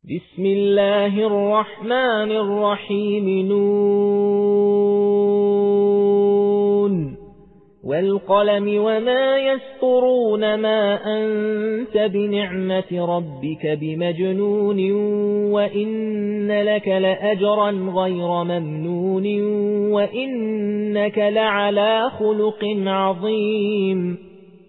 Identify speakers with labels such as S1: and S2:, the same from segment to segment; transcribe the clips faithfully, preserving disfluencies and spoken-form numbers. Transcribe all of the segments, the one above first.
S1: بسم الله الرحمن الرحيم نون والقلم وما يسطرون ما أنت بنعمة ربك بمجنون وإن لك لأجرا غير ممنون وإنك لعلى خلق عظيم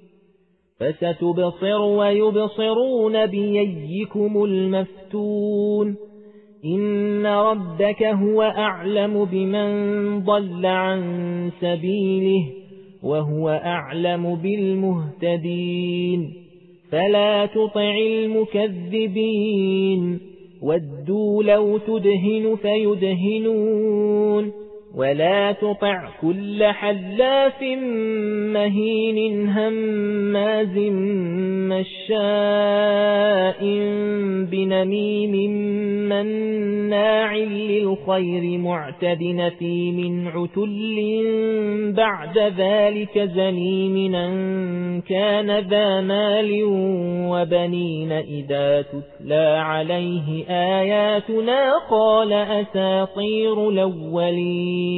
S1: فستبصر ويبصرون بأيكم المفتون إن ربك هو أعلم بمن ضل عن سبيله وهو أعلم بالمهتدين فلا تطع المكذبين ودوا لو تدهن فيدهنون ولا تطع كل حلاف مهين هماز مشاء بنميم مناع للخير معتد نثيم عتل بعد ذلك زنيم أن كان ذا مال وبنين إذا تتلى عليه آياتنا قال أساطير الأولين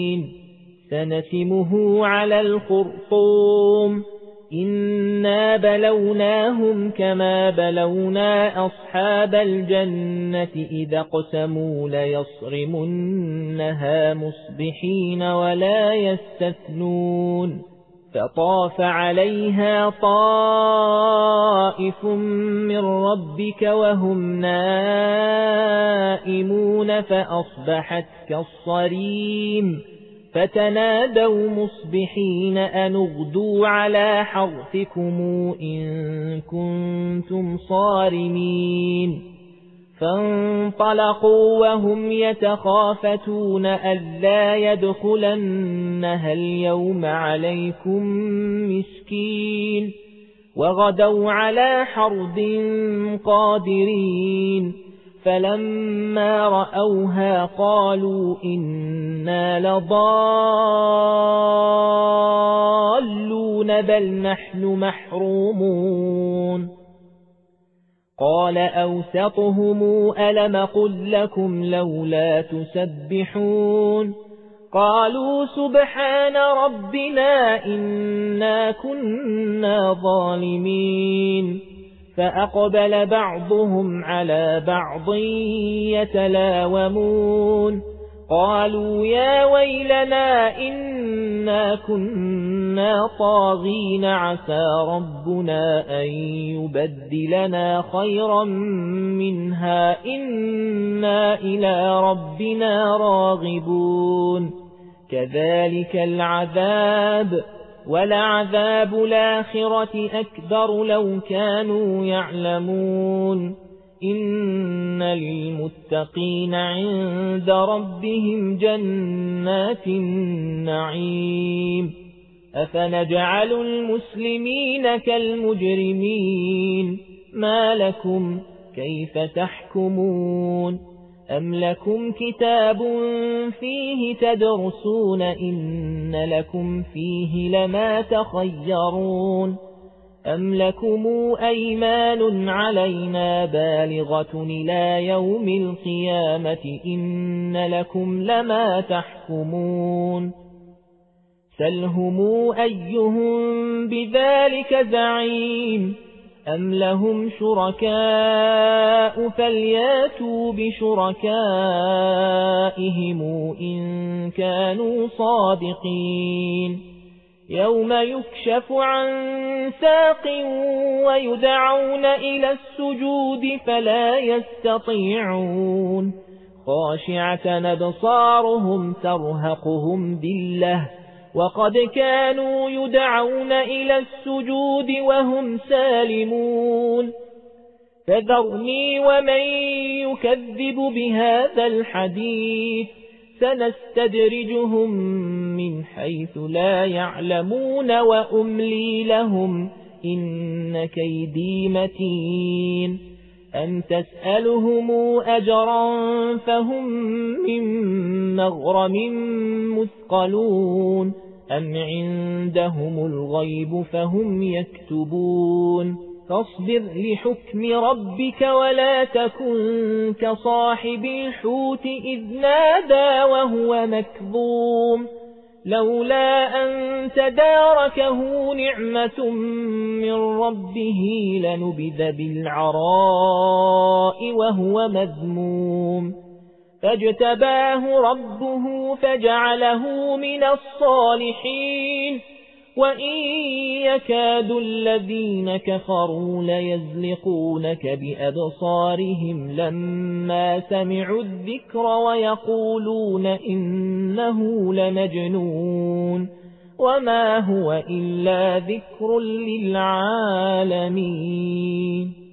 S1: سنسمه على الخرطوم إنا بلوناهم كما بلونا أصحاب الجنة إذا اقسموا ليصرمنها مصبحين ولا يستثنون فطاف عليها طائف من ربك وهم نائمون فأصبحت كالصريم فتنادوا مصبحين أن اغدوا على حرثكم إن كنتم صارمين فانطلقوا وهم يتخافتون ألا يدخلنها اليوم عليكم مسكين وغدوا على حرد قادرين فلما رأوها قالوا إنا لضالون بل نحن محرومون قال أوسطهم ألم قل لكم لولا تسبحون قالوا سبحان ربنا إنا كنا ظالمين فأقبل بعضهم على بعض يتلاومون قالوا يا ويلنا إنا كنا طاغين عسى ربنا أن يبدلنا خيرا منها إنا إلى ربنا راغبون كذلك العذاب ولعذاب الآخرة أكبر لو كانوا يعلمون إن للمتقين عند ربهم جنات النعيم أفنجعل المسلمين كالمجرمين ما لكم كيف تحكمون أم لكم كتاب فيه تدرسون إن لكم فيه لما تخيرون أم لكم أيمان علينا بالغة إلى يوم القيامة إن لكم لما تحكمون سلهم أيهم بذلك زعيم أم لهم شركاء فلياتوا بشركائهم إن كانوا صادقين يوم يكشف عن ساق ويدعون إلى السجود فلا يستطيعون خاشعة أبصارهم ترهقهم ذلة وقد كانوا يدعون إلى السجود وهم سالمون فذرني ومن يكذب بهذا الحديث سنستدرجهم من حيث لا يعلمون وأملي لهم إن كيدي متين أم تسألهم أجرا فهم من مغرم مثقلون أم عندهم الغيب فهم يكتبون فاصبر لحكم ربك ولا تكن كصاحب الحوت إذ نادى وهو مكظوم لولا أن تداركه نعمة من ربه لنبذ بالعراء وهو مذموم فاجتباه ربه فجعله من الصالحين وإن يكاد الذين كفروا ليزلقونك بأبصارهم لما سمعوا الذكر ويقولون إنه لمجنون وما هو إلا ذكر للعالمين.